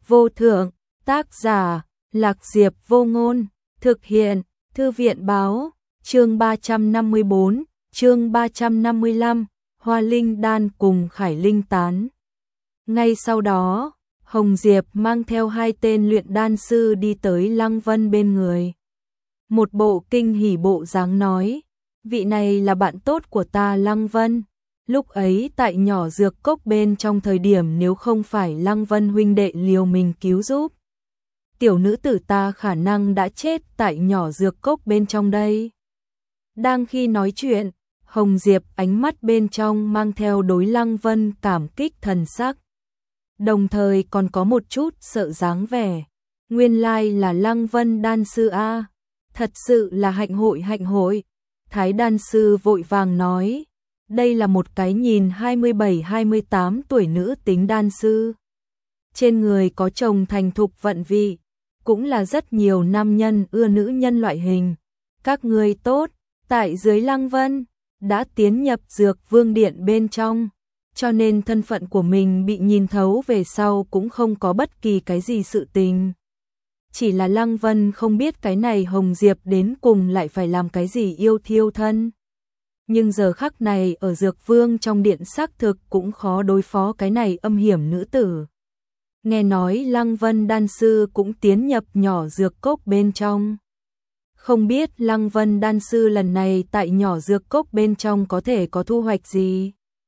vô thượng, tác giả, Lạc Diệp Vô Ngôn, thực hiện, Thư viện báo, chương 354, chương 355, Hoa Linh Đan cùng Khải Linh Tán. Ngay sau đó, Hồng Diệp mang theo 2 tên luyện đan sư đi tới Lăng Vân bên người. Một bộ kinh hỉ bộ dáng nói, vị này là bạn tốt của ta Lăng Vân. Lúc ấy tại nhỏ dược cốc bên trong thời điểm nếu không phải Lăng Vân huynh đệ liều mình cứu giúp, tiểu nữ tử ta khả năng đã chết tại nhỏ dược cốc bên trong đây. Đang khi nói chuyện, Hồng Diệp ánh mắt bên trong mang theo đối Lăng Vân cảm kích thần sắc. Đồng thời còn có một chút sợ dáng vẻ. Nguyên lai là Lăng Vân đan sư a, thật sự là hạnh hội. Thái đan sư vội vàng nói, đây là một cái nhìn 27-28 tuổi nữ tính đan sư. Trên người có chồng thành thục vận vị, cũng là rất nhiều nam nhân ưa nữ nhân loại hình. Các ngươi tốt, tại dưới Lăng Vân, đã tiến nhập dược vương điện bên trong, cho nên thân phận của mình bị nhìn thấu về sau cũng không có bất kỳ cái gì sự tình. Chỉ là Lăng Vân không biết cái này Hồng Diệp đến cùng lại phải làm cái gì yêu thiêu thân. Nhưng giờ khắc này ở dược vương trong điện xác thực cũng khó đối phó cái này âm hiểm nữ tử. Nghe nói Lăng Vân đan sư cũng tiến nhập nhỏ dược cốc bên trong. Không biết Lăng Vân đan sư lần này tại nhỏ dược cốc bên trong có thể có thu hoạch gì?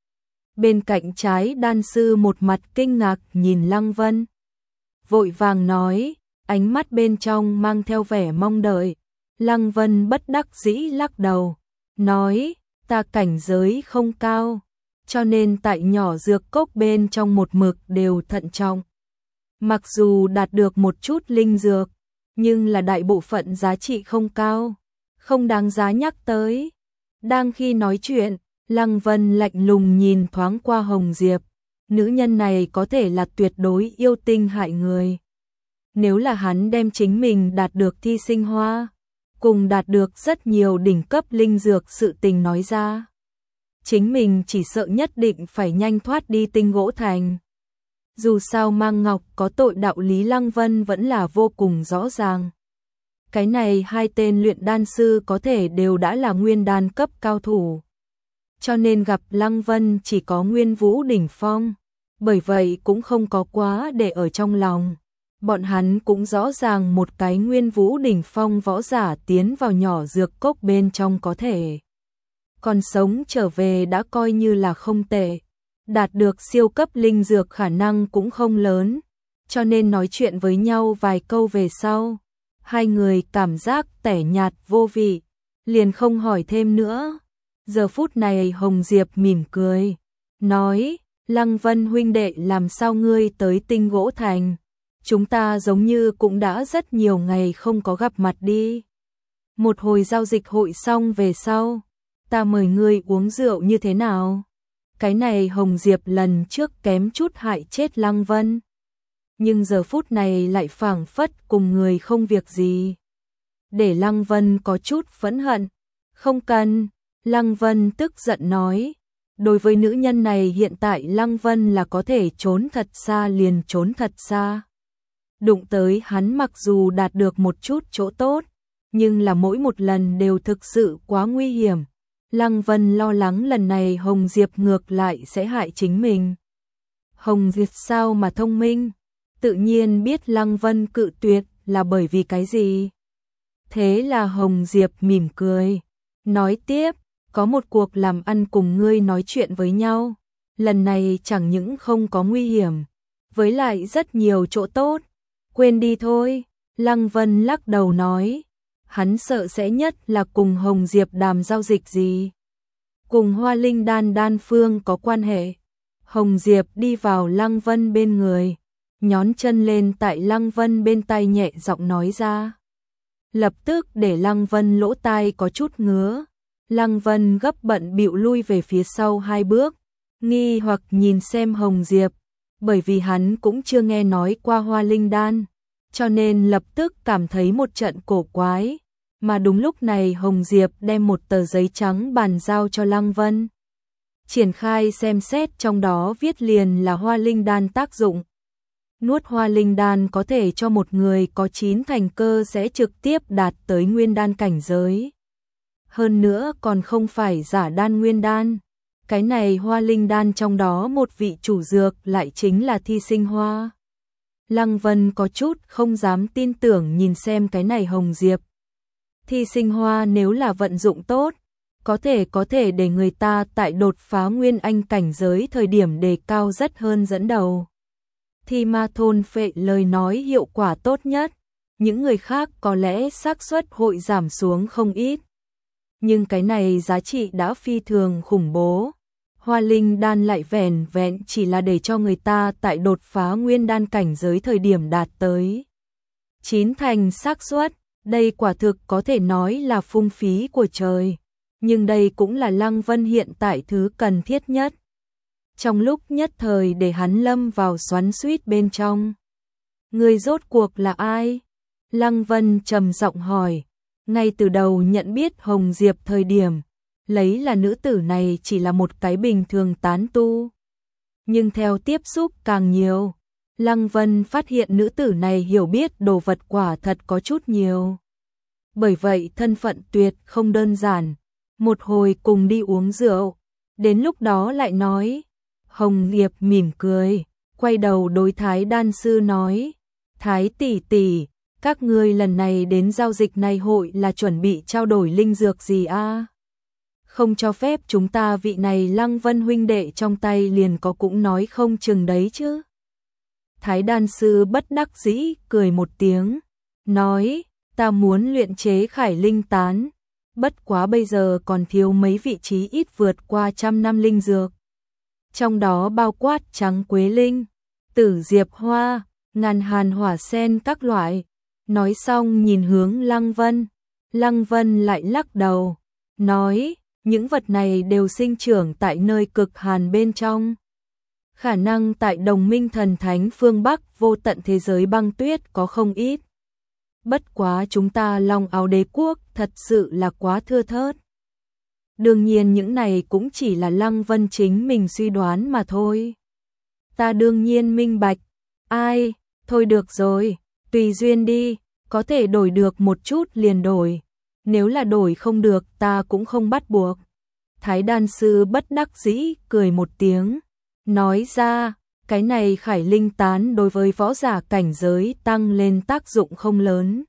Bên cạnh trái đan sư một mặt kinh ngạc nhìn Lăng Vân. Vội vàng nói, ánh mắt bên trong mang theo vẻ mong đợi. Lăng Vân bất đắc dĩ lắc đầu, nói, ta cảnh giới không cao, cho nên tại nhỏ dược cốc bên trong một mực đều thận trọng. Mặc dù đạt được một chút linh dược, nhưng là đại bộ phận giá trị không cao, không đáng giá nhắc tới. Đang khi nói chuyện, Lăng Vân lạnh lùng nhìn thoáng qua Hồng Diệp, nữ nhân này có thể là tuyệt đối yêu tinh hại người. Nếu là hắn đem chính mình đạt được thi sinh hoa, cùng đạt được rất nhiều đỉnh cấp linh dược sự tình nói ra, chính mình chỉ sợ nhất định phải nhanh thoát đi Tinh Gỗ Thành. Dù sao mang ngọc có tội đạo lý Lăng Vân vẫn là vô cùng rõ ràng. Cái này 2 tên luyện đan sư có thể đều đã là nguyên đan cấp cao thủ. Cho nên gặp Lăng Vân chỉ có nguyên vũ đỉnh phong, bởi vậy cũng không có quá để ở trong lòng. Bọn hắn cũng rõ ràng một cái nguyên vũ đỉnh phong võ giả tiến vào nhỏ dược cốc bên trong có thể còn sống trở về đã coi như là không tệ. Đạt được siêu cấp linh dược khả năng cũng không lớn, cho nên nói chuyện với nhau vài câu về sau, 2 người cảm giác tẻ nhạt vô vị, liền không hỏi thêm nữa. Giờ phút này Hồng Diệp mỉm cười, nói, Lăng Vân huynh đệ làm sao ngươi tới Tinh Gỗ Thành? Chúng ta giống như cũng đã rất nhiều ngày không có gặp mặt đi. Một hồi giao dịch hội xong về sau, ta mời ngươi uống rượu như thế nào? Cái này Hồng Diệp lần trước kém chút hại chết Lăng Vân, nhưng giờ phút này lại phảng phất cùng người không việc gì. Để Lăng Vân có chút phẫn hận. Không cần, Lăng Vân tức giận nói. Đối với nữ nhân này hiện tại Lăng Vân là có thể trốn thật xa liền trốn thật xa. Đụng tới hắn mặc dù đạt được một chút chỗ tốt, nhưng là mỗi một lần đều thực sự quá nguy hiểm. Lăng Vân lo lắng lần này Hồng Diệp ngược lại sẽ hại chính mình. Hồng Diệp sao mà thông minh, tự nhiên biết Lăng Vân cự tuyệt là bởi vì cái gì. Thế là Hồng Diệp mỉm cười, nói tiếp, có một cuộc làm ăn cùng ngươi nói chuyện với nhau. Lần này chẳng những không có nguy hiểm, với lại rất nhiều chỗ tốt. Quên đi thôi, Lăng Vân lắc đầu nói. Hắn sợ sẽ nhất là cùng Hồng Diệp đàm giao dịch gì. Cùng Hoa Linh đan đan phương có quan hệ. Hồng Diệp đi vào Lăng Vân bên người, nhón chân lên tại Lăng Vân bên tai nhẹ giọng nói ra. Lập tức để Lăng Vân lỗ tai có chút ngứa. Lăng Vân gấp bận bịu lui về phía sau 2 bước, nghi hoặc nhìn xem Hồng Diệp, bởi vì hắn cũng chưa nghe nói qua Hoa Linh đan, cho nên lập tức cảm thấy một trận cổ quái. Mà đúng lúc này Hồng Diệp đem một tờ giấy trắng bàn giao cho Lăng Vân. Triển khai xem xét trong đó viết liền là Hoa Linh đan tác dụng. nuốt hoa linh đan có thể cho một người có 9 thành cơ sẽ trực tiếp đạt tới nguyên đan cảnh giới. Hơn nữa còn không phải giả đan nguyên đan. Cái này hoa linh đan trong đó một vị chủ dược lại chính là thi sinh hoa. Lăng Vân có chút không dám tin tưởng nhìn xem cái này hồng diệp. Thi sinh hoa nếu là vận dụng tốt, có thể để người ta tại đột phá nguyên anh cảnh giới thời điểm đề cao rất hơn dẫn đầu. Thi ma thôn phệ lời nói hiệu quả tốt nhất, những người khác có lẽ xác suất hội giảm xuống không ít. Nhưng cái này giá trị đã phi thường khủng bố. Hoa linh đan lại vẻn vẹn chỉ là để cho người ta tại đột phá nguyên đan cảnh giới thời điểm đạt tới 9 thành xác suất, đây quả thực có thể nói là phung phí của trời. Nhưng đây cũng là Lăng Vân hiện tại thứ cần thiết nhất. Trong lúc nhất thời để hắn lâm vào xoắn xuýt bên trong. Người rốt cuộc là ai? Lăng Vân trầm giọng hỏi. Ngay từ đầu nhận biết Hồng Diệp thời điểm, lấy là nữ tử này chỉ là một cái bình thường tán tu. Nhưng theo tiếp xúc càng nhiều, Lăng Vân phát hiện nữ tử này hiểu biết đồ vật quả thật có chút nhiều. Bởi vậy thân phận tuyệt không đơn giản. Một hồi cùng đi uống rượu, đến lúc đó lại nói. Hồng Diệp mỉm cười, quay đầu đối Thái đan sư nói. Thái tỷ tỷ, các ngươi lần này đến giao dịch này hội là chuẩn bị trao đổi linh dược gì a? Không cho phép chúng ta vị này Lăng Vân huynh đệ trong tay liền có cũng nói không chừng đấy chứ. Thái đan sư bất đắc dĩ cười một tiếng, nói, ta muốn luyện chế khải linh tán, bất quá bây giờ còn thiếu mấy vị trí ít vượt qua 100 năm linh dược. Trong đó bao quát trắng quế linh, tử diệp hoa, ngàn hàn hỏa sen các loại. Nói xong nhìn hướng Lăng Vân. Lăng Vân lại lắc đầu, nói, những vật này đều sinh trưởng tại nơi cực hàn bên trong. Khả năng tại đồng minh thần thánh phương Bắc vô tận thế giới băng tuyết có không ít. Bất quá chúng ta Long Áo Đế quốc thật sự là quá thưa thớt. Đương nhiên những này cũng chỉ là Lăng Vân chính mình suy đoán mà thôi. Ta đương nhiên minh bạch. Ai, thôi được rồi, tùy duyên đi, có thể đổi được một chút liền đổi. Nếu là đổi không được ta cũng không bắt buộc. Thái đan sư bất đắc dĩ cười một tiếng, nói ra, cái này khải linh tán đối với võ giả cảnh giới tăng lên tác dụng không lớn.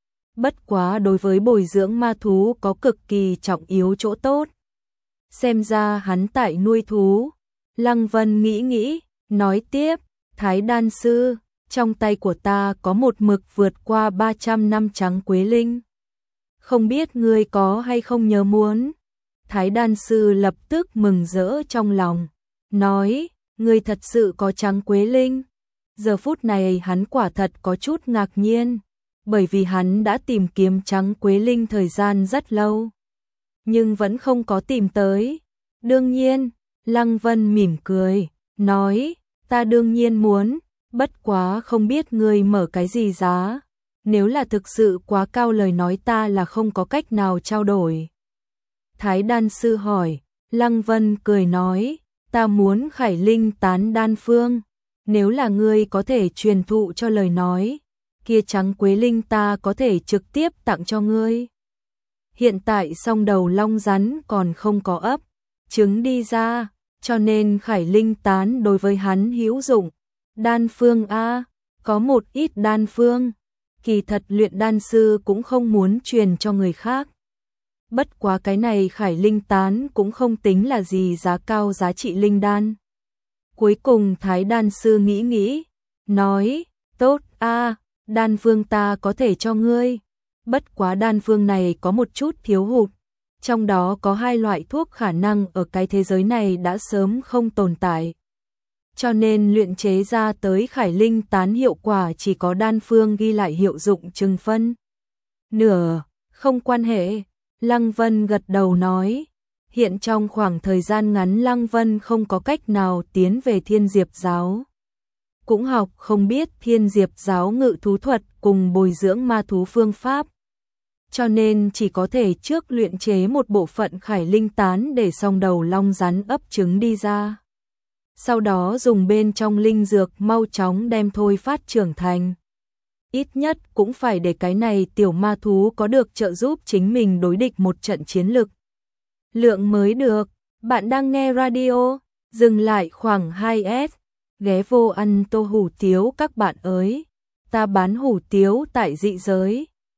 Bất quá đối với bồi dưỡng ma thú có cực kỳ trọng yếu chỗ tốt. Xem ra hắn tại nuôi thú. Lăng Vân nghĩ, nói tiếp, Thái đan sư, trong tay của ta có một mực vượt qua 300 năm trắng quế linh. Không biết ngươi có hay không nhớ muốn. Thái đan sư lập tức mừng rỡ trong lòng, nói, ngươi thật sự có trắng quế linh. Giờ phút này hắn quả thật có chút ngạc nhiên, bởi vì hắn đã tìm kiếm trắng quế linh thời gian rất lâu, nhưng vẫn không có tìm tới. Đương nhiên, Lăng Vân mỉm cười, nói, ta đương nhiên muốn, bất quá không biết ngươi mở cái gì giá. Nếu là thực sự quá cao lời nói ta là không có cách nào trao đổi. Thái đan sư hỏi, Lăng Vân cười nói, ta muốn khải linh tán đan phương. Nếu là ngươi có thể truyền thụ cho lời nói, kia trắng quế linh ta có thể trực tiếp tặng cho ngươi. Hiện tại song đầu long rắn còn không có ấp trứng đi ra, cho nên khải linh tán đối với hắn hữu dụng. Đan phương a, có một ít đan phương. Kỳ thật luyện đan sư cũng không muốn truyền cho người khác. Bất quá cái này khải linh tán cũng không tính là gì giá cao giá trị linh đan. Cuối cùng Thái đan sư nghĩ, nói, tốt a, đan phương ta có thể cho ngươi. Bất quá đan phương này có một chút thiếu hụt. Trong đó có 2 loại thuốc khả năng ở cái thế giới này đã sớm không tồn tại. Cho nên luyện chế ra tới khải linh tán hiệu quả chỉ có đan phương ghi lại hiệu dụng chừng phân nửa, không quan hệ. Lăng Vân gật đầu nói, hiện trong khoảng thời gian ngắn Lăng Vân không có cách nào tiến về Thiên Diệp giáo. Cũng học không biết Thiên Diệp giáo ngự thú thuật cùng bồi dưỡng ma thú phương pháp. Cho nên chỉ có thể trước luyện chế một bộ phận khải linh tán để song đầu long rắn ấp trứng đi ra. sau đó dùng bên trong linh dược mau chóng đem thôi phát trưởng thành. Ít nhất cũng phải để cái này tiểu ma thú có được trợ giúp chính mình đối địch một trận chiến lực lượng mới được. Bạn đang nghe radio, dừng lại khoảng 2S, ghé vô ăn tô hủ tiếu các bạn ơi. Ta bán hủ tiếu tại dị giới.